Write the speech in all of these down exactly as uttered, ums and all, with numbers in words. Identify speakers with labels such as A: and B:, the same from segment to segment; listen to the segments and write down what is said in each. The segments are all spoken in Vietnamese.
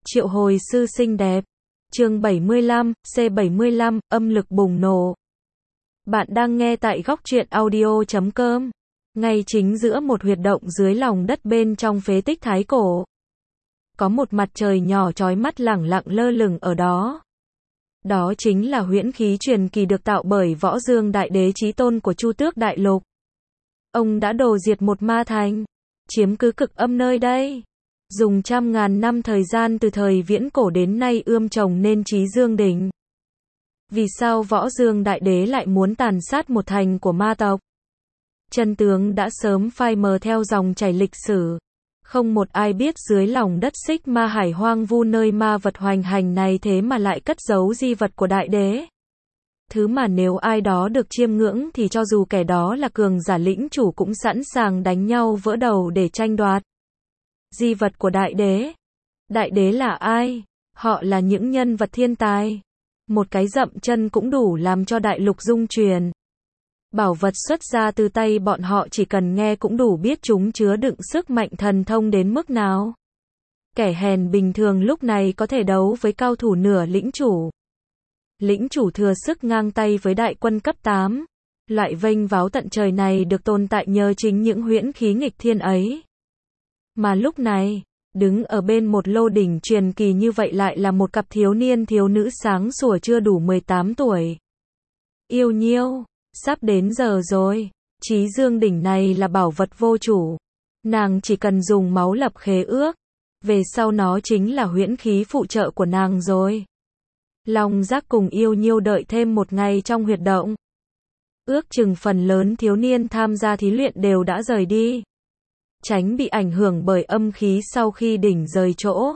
A: Triệu hồi sư xinh đẹp. Chương bảy mươi lăm, C bảy mươi lăm, âm lực bùng nổ. Bạn đang nghe tại góc truyện audio chấm com. Ngay chính giữa một huyệt động dưới lòng đất bên trong phế tích thái cổ. Có một mặt trời nhỏ chói mắt lẳng lặng lơ lửng ở đó. Đó chính là huyễn khí truyền kỳ được tạo bởi Võ Dương Đại Đế chí tôn của Chu Tước Đại Lục. Ông đã đồ diệt một ma thành, chiếm cứ cực âm nơi đây. Dùng trăm ngàn năm thời gian từ thời viễn cổ đến nay ươm trồng nên Chí Dương Đỉnh. Vì sao Võ Dương Đại Đế lại muốn tàn sát một thành của ma tộc? Chân tướng đã sớm phai mờ theo dòng chảy lịch sử. Không một ai biết dưới lòng đất Xích Ma Hải hoang vu nơi ma vật hoành hành này thế mà lại cất giấu di vật của Đại Đế. Thứ mà nếu ai đó được chiêm ngưỡng thì cho dù kẻ đó là cường giả lĩnh chủ cũng sẵn sàng đánh nhau vỡ đầu để tranh đoạt. Di vật của Đại Đế. Đại Đế là ai? Họ là những nhân vật thiên tài. Một cái dậm chân cũng đủ làm cho đại lục rung chuyển. Bảo vật xuất ra từ tay bọn họ chỉ cần nghe cũng đủ biết chúng chứa đựng sức mạnh thần thông đến mức nào. Kẻ hèn bình thường lúc này có thể đấu với cao thủ nửa lĩnh chủ. Lĩnh chủ thừa sức ngang tay với đại quân cấp tám. Loại vênh váo tận trời này được tồn tại nhờ chính những huyễn khí nghịch thiên ấy. Mà lúc này, đứng ở bên một lô đỉnh truyền kỳ như vậy lại là một cặp thiếu niên thiếu nữ sáng sủa chưa đủ mười tám tuổi. Yêu Nhiêu, sắp đến giờ rồi. Chí Dương Đỉnh này là bảo vật vô chủ. Nàng chỉ cần dùng máu lập khế ước. Về sau nó chính là huyễn khí phụ trợ của nàng rồi. Long Giác cùng Yêu Nhiêu đợi thêm một ngày trong huyệt động. Ước chừng phần lớn thiếu niên tham gia thí luyện đều đã rời đi. Tránh bị ảnh hưởng bởi âm khí sau khi đỉnh rời chỗ.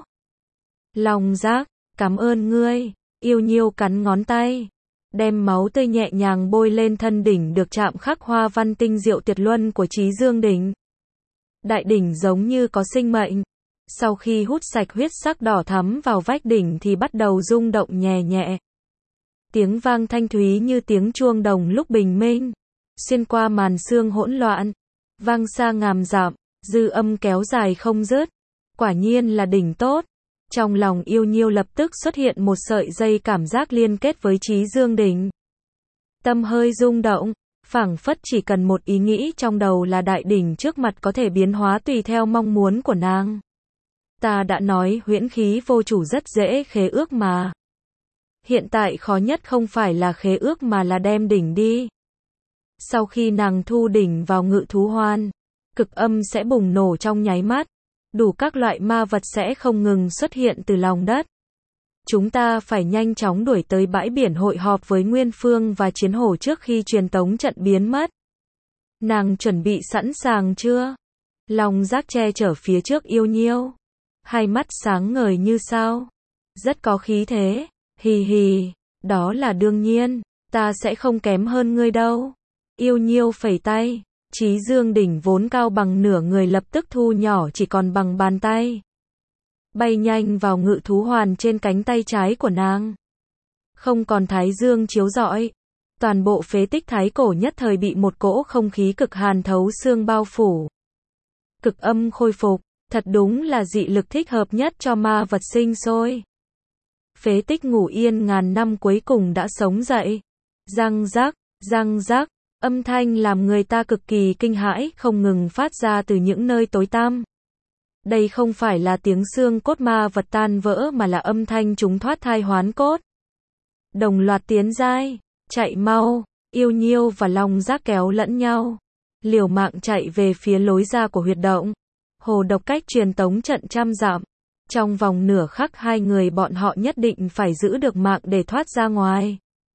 A: Long Giác, cảm ơn ngươi. Yêu Nhiêu cắn ngón tay. Đem máu tươi nhẹ nhàng bôi lên thân đỉnh được chạm khắc hoa văn tinh diệu tuyệt luân của Chí Dương Đỉnh. Đại đỉnh giống như có sinh mệnh. Sau khi hút sạch huyết sắc đỏ thắm vào vách đỉnh thì bắt đầu rung động nhẹ nhẹ. Tiếng vang thanh thúy như tiếng chuông đồng lúc bình minh. Xuyên qua màn sương hỗn loạn. Vang xa ngàn dặm. Dư âm kéo dài không dứt. Quả nhiên là đỉnh tốt. Trong lòng Yêu Nhiêu lập tức xuất hiện một sợi dây cảm giác liên kết với Chí Dương Đỉnh. Tâm hơi rung động, phảng phất chỉ cần một ý nghĩ trong đầu là đại đỉnh trước mặt có thể biến hóa tùy theo mong muốn của nàng. Ta đã nói huyễn khí vô chủ rất dễ khế ước mà. Hiện tại khó nhất không phải là khế ước mà là đem đỉnh đi. Sau khi nàng thu đỉnh vào ngự thú hoan, cực âm sẽ bùng nổ trong nháy mắt. Đủ các loại ma vật sẽ không ngừng xuất hiện từ lòng đất. Chúng ta phải nhanh chóng đuổi tới bãi biển hội họp với Nguyên Phương và Chiến Hổ trước khi truyền tống trận biến mất. Nàng chuẩn bị sẵn sàng chưa? Long Giác che chở phía trước Yêu Nhiêu. Hai mắt sáng ngời như sao. Rất có khí thế. Hì hì. Đó là đương nhiên. Ta sẽ không kém hơn ngươi đâu. Yêu Nhiêu phẩy tay. Chí Dương Đỉnh vốn cao bằng nửa người lập tức thu nhỏ chỉ còn bằng bàn tay. Bay nhanh vào ngự thú hoàn trên cánh tay trái của nàng. Không còn thái dương chiếu rọi. Toàn bộ phế tích thái cổ nhất thời bị một cỗ không khí cực hàn thấu xương bao phủ. Cực âm khôi phục, thật đúng là dị lực thích hợp nhất cho ma vật sinh sôi. Phế tích ngủ yên ngàn năm cuối cùng đã sống dậy. Răng rắc, răng rắc. Âm thanh làm người ta cực kỳ kinh hãi không ngừng phát ra từ những nơi tối tăm. Đây không phải là tiếng xương cốt ma vật tan vỡ mà là âm thanh chúng thoát thai hoán cốt. Đồng loạt tiến giai, chạy mau, Yêu Nhiêu và Long Giác kéo lẫn nhau. Liều mạng chạy về phía lối ra của huyệt động. Hồ độc cách truyền tống trận trăm dặm. Trong vòng nửa khắc hai người bọn họ nhất định phải giữ được mạng để thoát ra ngoài.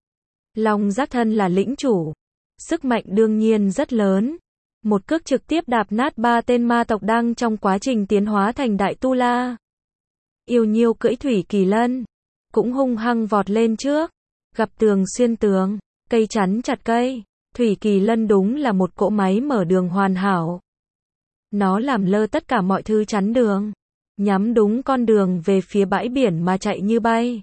A: Long Giác thân là lĩnh chủ. Sức mạnh đương nhiên rất lớn. Một cước trực tiếp đạp nát ba tên ma tộc đang trong quá trình tiến hóa thành đại tu la. Yêu Nhiêu cưỡi Thủy Kỳ Lân. Cũng hung hăng vọt lên trước. Gặp tường xuyên tường. Cây chắn chặt cây. Thủy Kỳ Lân đúng là một cỗ máy mở đường hoàn hảo. Nó làm lơ tất cả mọi thứ chắn đường. Nhắm đúng con đường về phía bãi biển mà chạy như bay.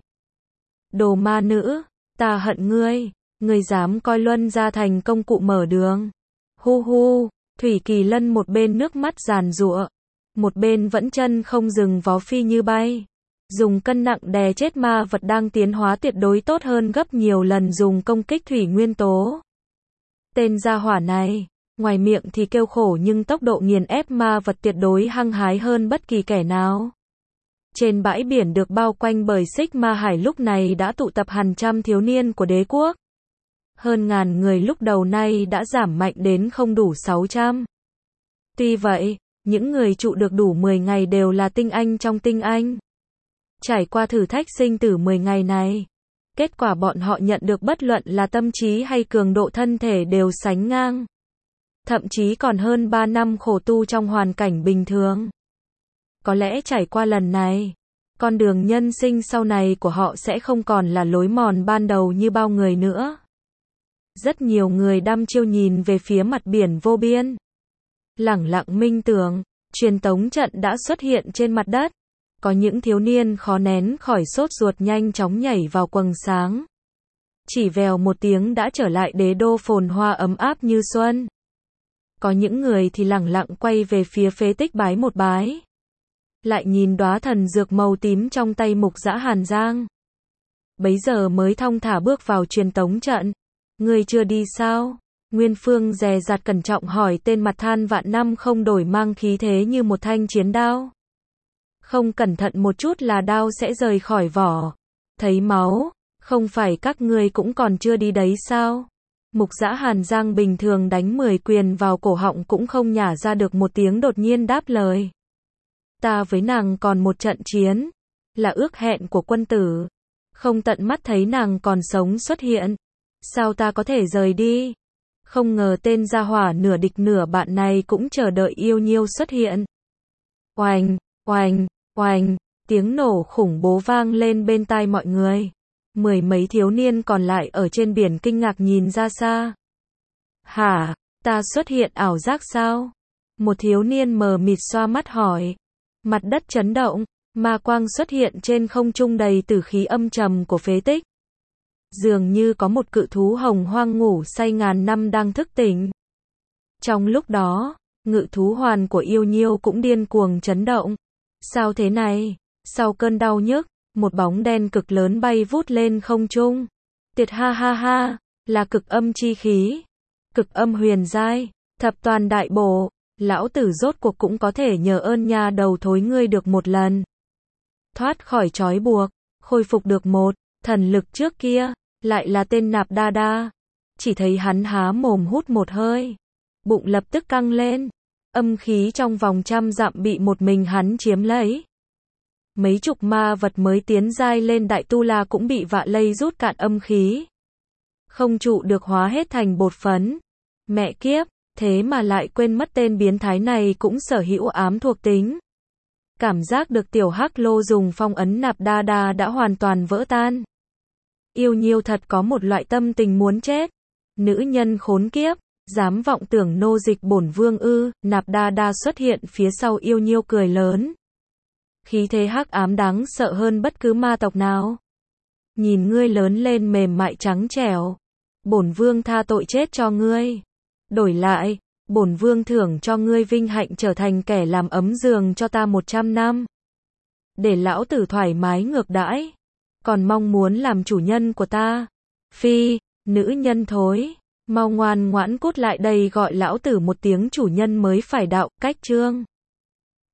A: Đồ ma nữ. Ta hận ngươi. Ngươi dám coi Luân ra thành công cụ mở đường. Hu hu, Thủy Kỳ Lân một bên nước mắt giàn giụa, một bên vẫn chân không dừng vó phi như bay. Dùng cân nặng đè chết ma vật đang tiến hóa tuyệt đối tốt hơn gấp nhiều lần dùng công kích thủy nguyên tố. Tên gia hỏa này, ngoài miệng thì kêu khổ nhưng tốc độ nghiền ép ma vật tuyệt đối hăng hái hơn bất kỳ kẻ nào. Trên bãi biển được bao quanh bởi xích ma hải lúc này đã tụ tập hàng trăm thiếu niên của đế quốc. Hơn ngàn người lúc đầu nay đã giảm mạnh đến không đủ sáu trăm. Tuy vậy, những người trụ được đủ mười ngày đều là tinh anh trong tinh anh. Trải qua thử thách sinh tử mười ngày này, kết quả bọn họ nhận được bất luận là tâm trí hay cường độ thân thể đều sánh ngang. Thậm chí còn hơn ba năm khổ tu trong hoàn cảnh bình thường. Có lẽ trải qua lần này, con đường nhân sinh sau này của họ sẽ không còn là lối mòn ban đầu như bao người nữa. Rất nhiều người đăm chiêu nhìn về phía mặt biển vô biên. Lẳng lặng minh tưởng, truyền tống trận đã xuất hiện trên mặt đất. Có những thiếu niên khó nén khỏi sốt ruột nhanh chóng nhảy vào quầng sáng. Chỉ vèo một tiếng đã trở lại đế đô phồn hoa ấm áp như xuân. Có những người thì lẳng lặng quay về phía phế tích bái một bái. Lại nhìn đóa thần dược màu tím trong tay Mục Dã Hàn Giang. Bấy giờ mới thong thả bước vào truyền tống trận. Người chưa đi sao? Nguyên Phương dè dặt cẩn trọng hỏi tên mặt than vạn năm không đổi mang khí thế như một thanh chiến đao. Không cẩn thận một chút là đao sẽ rời khỏi vỏ. Thấy máu, không phải các ngươi cũng còn chưa đi đấy sao? Mục Dã Hàn Giang bình thường đánh mười quyền vào cổ họng cũng không nhả ra được một tiếng đột nhiên đáp lời. Ta với nàng còn một trận chiến, là ước hẹn của quân tử. Không tận mắt thấy nàng còn sống xuất hiện. Sao ta có thể rời đi? Không ngờ tên gia hỏa nửa địch nửa bạn này cũng chờ đợi Yêu Nhiêu xuất hiện. Oành, oành, oành, tiếng nổ khủng bố vang lên bên tai mọi người. Mười mấy thiếu niên còn lại ở trên biển kinh ngạc nhìn ra xa. Hả, ta xuất hiện ảo giác sao? Một thiếu niên mờ mịt xoa mắt hỏi. Mặt đất chấn động, ma quang xuất hiện trên không trung đầy tử khí âm trầm của phế tích. Dường như có một cự thú hồng hoang ngủ say ngàn năm đang thức tỉnh. Trong lúc đó, ngự thú hoàn của Yêu Nhiêu cũng điên cuồng chấn động. Sao thế này? Sau cơn đau nhức, một bóng đen cực lớn bay vút lên không trung. Tuyệt ha ha ha, là cực âm chi khí. Cực âm huyền giai, thập toàn đại bổ. Lão tử rốt cuộc cũng có thể nhờ ơn nha đầu thối ngươi được một lần. Thoát khỏi trói buộc, khôi phục được một thần lực trước kia, lại là tên Nạp Đa Đa. Chỉ thấy hắn há mồm hút một hơi, bụng lập tức căng lên, âm khí trong vòng trăm dặm bị một mình hắn chiếm lấy. Mấy chục ma vật mới tiến giai lên đại tu la cũng bị vạ lây rút cạn âm khí. Không trụ được hóa hết thành bột phấn. Mẹ kiếp, thế mà lại quên mất tên biến thái này cũng sở hữu ám thuộc tính. Cảm giác được tiểu hắc lô dùng phong ấn Nạp Đa Đa đã hoàn toàn vỡ tan. Yêu Nhiêu thật có một loại tâm tình muốn chết. Nữ nhân khốn kiếp, dám vọng tưởng nô dịch bổn vương ư? Nạp Đa Đa xuất hiện phía sau Yêu Nhiêu cười lớn. Khí thế hắc ám đáng sợ hơn bất cứ ma tộc nào. Nhìn ngươi lớn lên mềm mại trắng trẻo, bổn vương tha tội chết cho ngươi. Đổi lại, bổn vương thưởng cho ngươi vinh hạnh trở thành kẻ làm ấm giường cho ta một trăm năm. Để lão tử thoải mái ngược đãi. Còn mong muốn làm chủ nhân của ta. Phi, nữ nhân thối. Mau ngoan ngoãn cút lại đây gọi lão tử một tiếng chủ nhân mới phải đạo. Cách chương